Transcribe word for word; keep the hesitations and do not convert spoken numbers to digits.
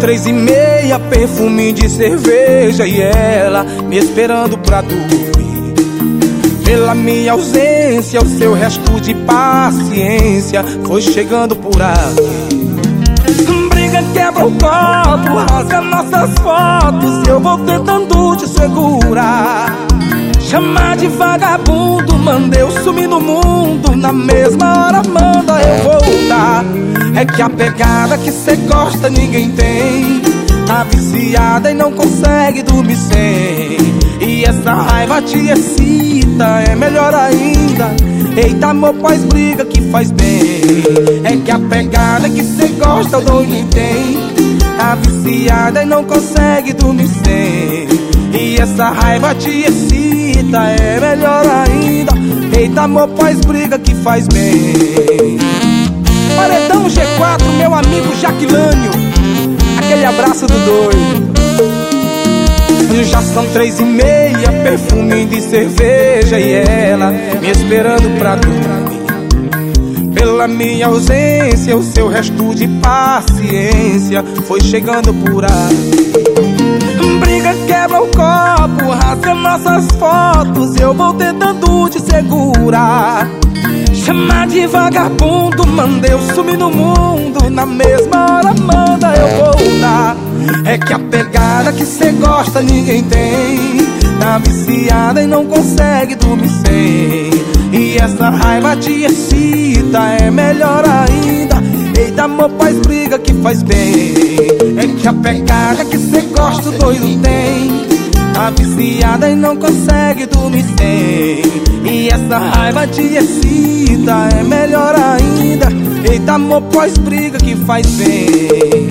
três e meia, perfume de cerveja e ela me esperando pra dormir. Pela minha ausência, o seu resto de paciência foi chegando por aqui. Briga, quebra o copo, rasga nossas fotos, eu vou tentando te segurar. Chamar de vagabundo, manda eu sumir no mundo, na mesma hora manda eu voltar. É que a pegada que cê gosta ninguém tem, tá viciada e não consegue dormir sem. E essa raiva te excita, é melhor ainda. Eita amor, pós briga que faz bem. É que a pegada que cê gosta ninguém tem, tá viciada e não consegue dormir sem. E essa raiva te excita, é melhor ainda. Eita amor, pós briga que faz bem. Paredão G quatro, meu amigo Jaquilânio, aquele abraço do doido. Já são três e meia, perfume de cerveja e ela me esperando pra dormir. Pela minha ausência, o seu resto de paciência foi chegando por aí. Briga, quebra o copo, rasga nossas fotos, eu vou tentando te segurar. Chamar de vagabundo, manda eu sumir no mundo, na mesma hora manda eu voltar. É que a pegada que cê gosta ninguém tem, tá viciada e não consegue dormir sem. E essa raiva te excita, é melhor ainda. Eita amor, paz briga que faz bem. É que a pegada que cê gosta doido tem, tá viciada e não consegue dormir sem. E essa raiva te excita, é melhor ainda. Eita amor, pós briga que faz bem.